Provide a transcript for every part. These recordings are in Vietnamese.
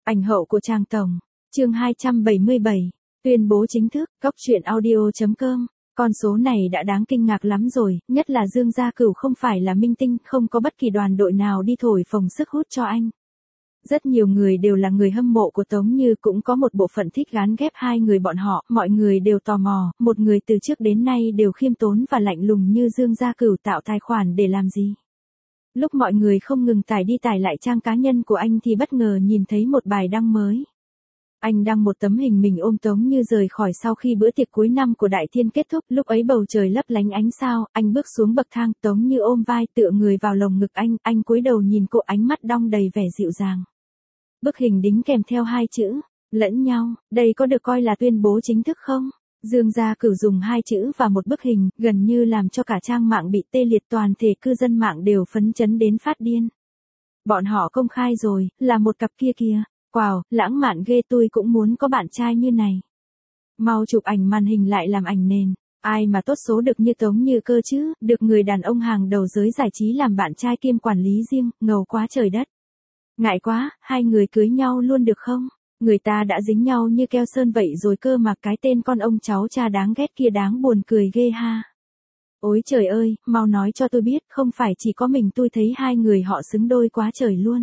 Ảnh hậu của Trang Tổng. Chương 277. Tuyên bố chính thức, góc truyện audio.com. Con số này đã đáng kinh ngạc lắm rồi, nhất là Dương Gia Cửu không phải là minh tinh, không có bất kỳ đoàn đội nào đi thổi phồng sức hút cho anh. Rất nhiều người đều là người hâm mộ của Tống Như, cũng có một bộ phận thích gán ghép hai người bọn họ, mọi người đều tò mò, một người từ trước đến nay đều khiêm tốn và lạnh lùng như Dương Gia Cửu tạo tài khoản để làm gì. Lúc mọi người không ngừng tải đi tải lại trang cá nhân của anh thì bất ngờ nhìn thấy một bài đăng mới. Anh đăng một tấm hình mình ôm Tống Như rời khỏi sau khi bữa tiệc cuối năm của Đại Thiên kết thúc, lúc ấy bầu trời lấp lánh ánh sao, anh bước xuống bậc thang, Tống Như ôm vai tựa người vào lồng ngực anh cúi đầu nhìn cô, ánh mắt đong đầy vẻ dịu dàng. Bức hình đính kèm theo hai chữ, lẫn nhau, đây có được coi là tuyên bố chính thức không? Dương Gia Cửu dùng hai chữ và một bức hình, gần như làm cho cả trang mạng bị tê liệt, toàn thể cư dân mạng đều phấn chấn đến phát điên. Bọn họ công khai rồi, là một cặp kia kìa. Wow, lãng mạn ghê, tôi cũng muốn có bạn trai như này. Mau chụp ảnh màn hình lại làm ảnh nền. Ai mà tốt số được như Tống Như cơ chứ, được người đàn ông hàng đầu giới giải trí làm bạn trai kiêm quản lý riêng, ngầu quá trời đất. Ngại quá, hai người cưới nhau luôn được không? Người ta đã dính nhau như keo sơn vậy rồi cơ mà, cái tên con ông cháu cha đáng ghét kia đáng buồn cười ghê ha. Ôi trời ơi, mau nói cho tôi biết, không phải chỉ có mình tôi thấy hai người họ xứng đôi quá trời luôn.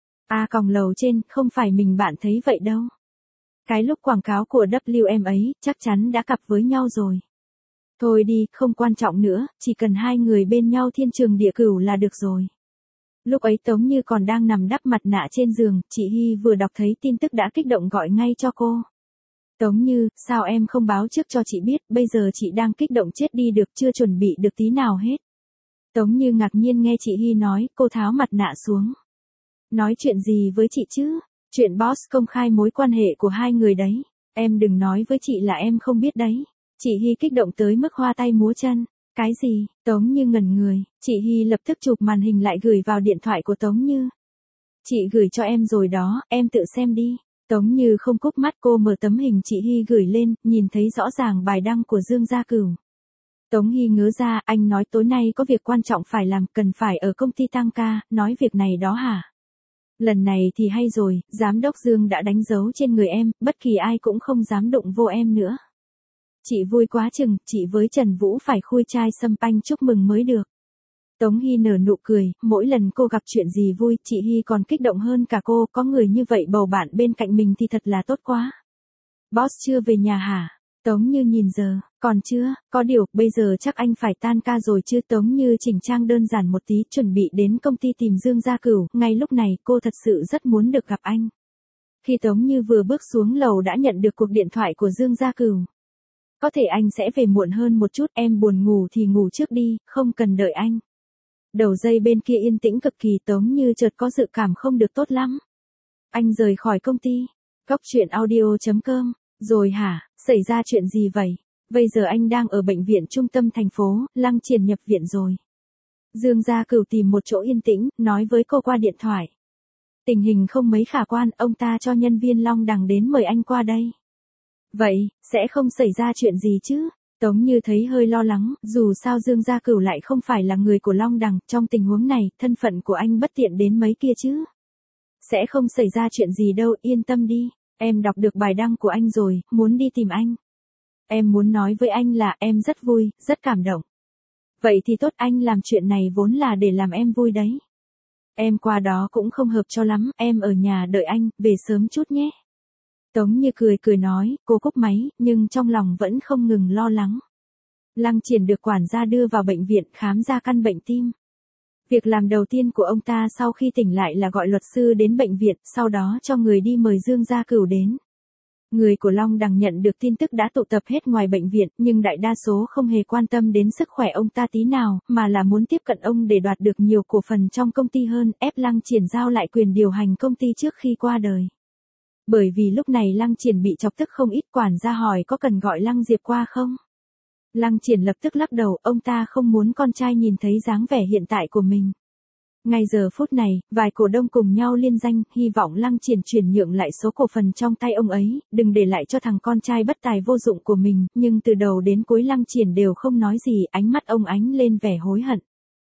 Còng lầu trên, không phải mình bạn thấy vậy đâu. Cái lúc quảng cáo của WM ấy, chắc chắn đã cặp với nhau rồi. Thôi đi, không quan trọng nữa, chỉ cần hai người bên nhau thiên trường địa cửu là được rồi. Lúc ấy Tống Như còn đang nằm đắp mặt nạ trên giường, chị Hy vừa đọc thấy tin tức đã kích động gọi ngay cho cô. Tống Như, sao em không báo trước cho chị biết, bây giờ chị đang kích động chết đi được, chưa chuẩn bị được tí nào hết. Tống Như ngạc nhiên nghe chị Hy nói, cô tháo mặt nạ xuống. Nói chuyện gì với chị chứ? Chuyện boss công khai mối quan hệ của hai người đấy. Em đừng nói với chị là em không biết đấy. Chị Hy kích động tới mức hoa tay múa chân. Cái gì? Tống Như ngẩn người. Chị Hy lập tức chụp màn hình lại gửi vào điện thoại của Tống Như. Chị gửi cho em rồi đó, em tự xem đi. Tống Như không cúp mắt, cô mở tấm hình chị Hy gửi lên, nhìn thấy rõ ràng bài đăng của Dương Gia Cửu. Tống Hy ngớ ra, anh nói tối nay có việc quan trọng phải làm, cần phải ở công ty tăng ca, nói việc này đó hả? Lần này thì hay rồi, giám đốc Dương đã đánh dấu trên người em, bất kỳ ai cũng không dám đụng vô em nữa. Chị vui quá chừng, chị với Trần Vũ phải khui chai sâm panh chúc mừng mới được. Tống Hy nở nụ cười, mỗi lần cô gặp chuyện gì vui, chị Hy còn kích động hơn cả cô, có người như vậy bầu bạn bên cạnh mình thì thật là tốt quá. Boss chưa về nhà hả? Tống Như nhìn giờ, còn chưa, có điều, bây giờ chắc anh phải tan ca rồi chứ. Tống Như chỉnh trang đơn giản một tí, chuẩn bị đến công ty tìm Dương Gia Cửu, ngay lúc này cô thật sự rất muốn được gặp anh. Khi Tống Như vừa bước xuống lầu đã nhận được cuộc điện thoại của Dương Gia Cửu. Có thể anh sẽ về muộn hơn một chút, em buồn ngủ thì ngủ trước đi, không cần đợi anh. Đầu dây bên kia yên tĩnh cực kỳ, Tống Như chợt có dự cảm không được tốt lắm. Anh rời khỏi công ty. Góc truyện audio.com. Rồi hả, xảy ra chuyện gì vậy? Bây giờ anh đang ở bệnh viện trung tâm thành phố, Lăng Triển nhập viện rồi. Dương Gia Cửu tìm một chỗ yên tĩnh, nói với cô qua điện thoại. Tình hình không mấy khả quan, ông ta cho nhân viên Long Đằng đến mời anh qua đây. Vậy, sẽ không xảy ra chuyện gì chứ? Tống Như thấy hơi lo lắng, dù sao Dương Gia Cửu lại không phải là người của Long Đằng, trong tình huống này, thân phận của anh bất tiện đến mấy kia chứ. Sẽ không xảy ra chuyện gì đâu, yên tâm đi. Em đọc được bài đăng của anh rồi, muốn đi tìm anh. Em muốn nói với anh là em rất vui, rất cảm động. Vậy thì tốt, anh làm chuyện này vốn là để làm em vui đấy. Em qua đó cũng không hợp cho lắm, em ở nhà đợi anh, về sớm chút nhé. Tống Như cười nói, cô cúp máy, nhưng trong lòng vẫn không ngừng lo lắng. Lăng Triển được quản gia đưa vào bệnh viện khám ra căn bệnh tim. Việc làm đầu tiên của ông ta sau khi tỉnh lại là gọi luật sư đến bệnh viện, sau đó cho người đi mời Dương Gia Cửu đến. Người của Long Đằng nhận được tin tức đã tụ tập hết ngoài bệnh viện, nhưng đại đa số không hề quan tâm đến sức khỏe ông ta tí nào, mà là muốn tiếp cận ông để đoạt được nhiều cổ phần trong công ty hơn, ép Lăng Triển giao lại quyền điều hành công ty trước khi qua đời. Bởi vì lúc này Lăng Triển bị chọc tức không ít, quản gia hỏi có cần gọi Lăng Diệp qua không? Lăng Triển lập tức lắc đầu, ông ta không muốn con trai nhìn thấy dáng vẻ hiện tại của mình. Ngay giờ phút này, vài cổ đông cùng nhau liên danh, hy vọng Lăng Triển chuyển nhượng lại số cổ phần trong tay ông ấy, đừng để lại cho thằng con trai bất tài vô dụng của mình, nhưng từ đầu đến cuối Lăng Triển đều không nói gì, ánh mắt ông ánh lên vẻ hối hận.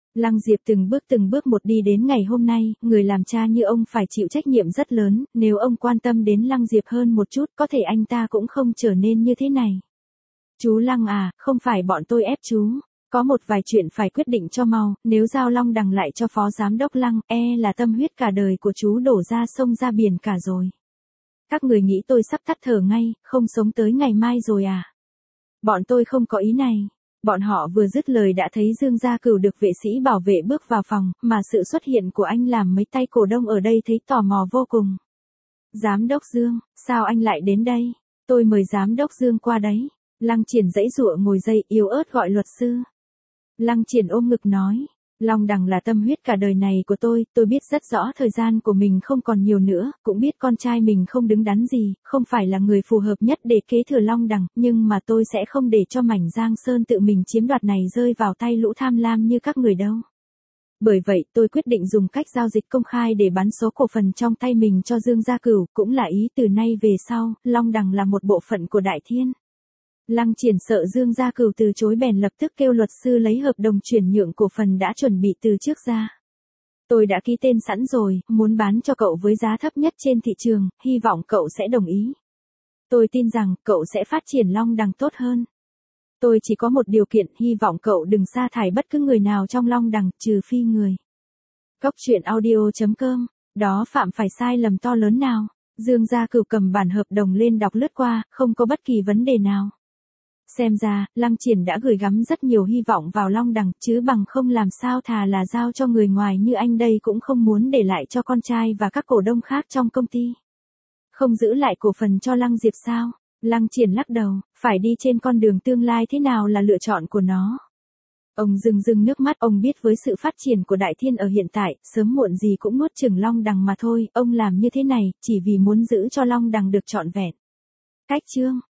Lăng Diệp từng bước một đi đến ngày hôm nay, người làm cha như ông phải chịu trách nhiệm rất lớn, nếu ông quan tâm đến Lăng Diệp hơn một chút có thể anh ta cũng không trở nên như thế này. Chú Lăng à, không phải bọn tôi ép chú. Có một vài chuyện phải quyết định cho mau, nếu giao Long Đằng lại cho phó giám đốc Lăng, là tâm huyết cả đời của chú đổ ra sông ra biển cả rồi. Các người nghĩ tôi sắp tắt thở ngay, không sống tới ngày mai rồi à? Bọn tôi không có ý này. Bọn họ vừa dứt lời đã thấy Dương Gia Cửu được vệ sĩ bảo vệ bước vào phòng, mà sự xuất hiện của anh làm mấy tay cổ đông ở đây thấy tò mò vô cùng. Giám đốc Dương, sao anh lại đến đây? Tôi mời giám đốc Dương qua đấy. Lăng Triển giãy giụa ngồi dậy yếu ớt gọi luật sư. Lăng Triển ôm ngực nói, Long Đằng là tâm huyết cả đời này của tôi biết rất rõ thời gian của mình không còn nhiều nữa, cũng biết con trai mình không đứng đắn gì, không phải là người phù hợp nhất để kế thừa Long Đằng, nhưng mà tôi sẽ không để cho mảnh Giang Sơn tự mình chiếm đoạt này rơi vào tay lũ tham lam như các người đâu. Bởi vậy tôi quyết định dùng cách giao dịch công khai để bán số cổ phần trong tay mình cho Dương Gia Cửu, cũng là ý từ nay về sau, Long Đằng là một bộ phận của Đại Thiên. Lăng Triển sợ Dương Gia Cửu từ chối bèn lập tức kêu luật sư lấy hợp đồng chuyển nhượng cổ phần đã chuẩn bị từ trước ra. Tôi đã ký tên sẵn rồi, muốn bán cho cậu với giá thấp nhất trên thị trường, hy vọng cậu sẽ đồng ý. Tôi tin rằng cậu sẽ phát triển Long Đằng tốt hơn. Tôi chỉ có một điều kiện, hy vọng cậu đừng sa thải bất cứ người nào trong Long Đằng, trừ phi người. Cốc truyện audio.com, đó phạm phải sai lầm to lớn nào? Dương Gia Cửu cầm bản hợp đồng lên đọc lướt qua, không có bất kỳ vấn đề nào. Xem ra, Lăng Triển đã gửi gắm rất nhiều hy vọng vào Long Đằng, chứ bằng không làm sao thà là giao cho người ngoài như anh đây cũng không muốn để lại cho con trai và các cổ đông khác trong công ty. Không giữ lại cổ phần cho Lăng Diệp sao? Lăng Triển lắc đầu, phải đi trên con đường tương lai thế nào là lựa chọn của nó. Ông rưng nước mắt, ông biết với sự phát triển của Đại Thiên ở hiện tại, sớm muộn gì cũng nuốt chửng Long Đằng mà thôi, ông làm như thế này, chỉ vì muốn giữ cho Long Đằng được trọn vẹn. Cách chương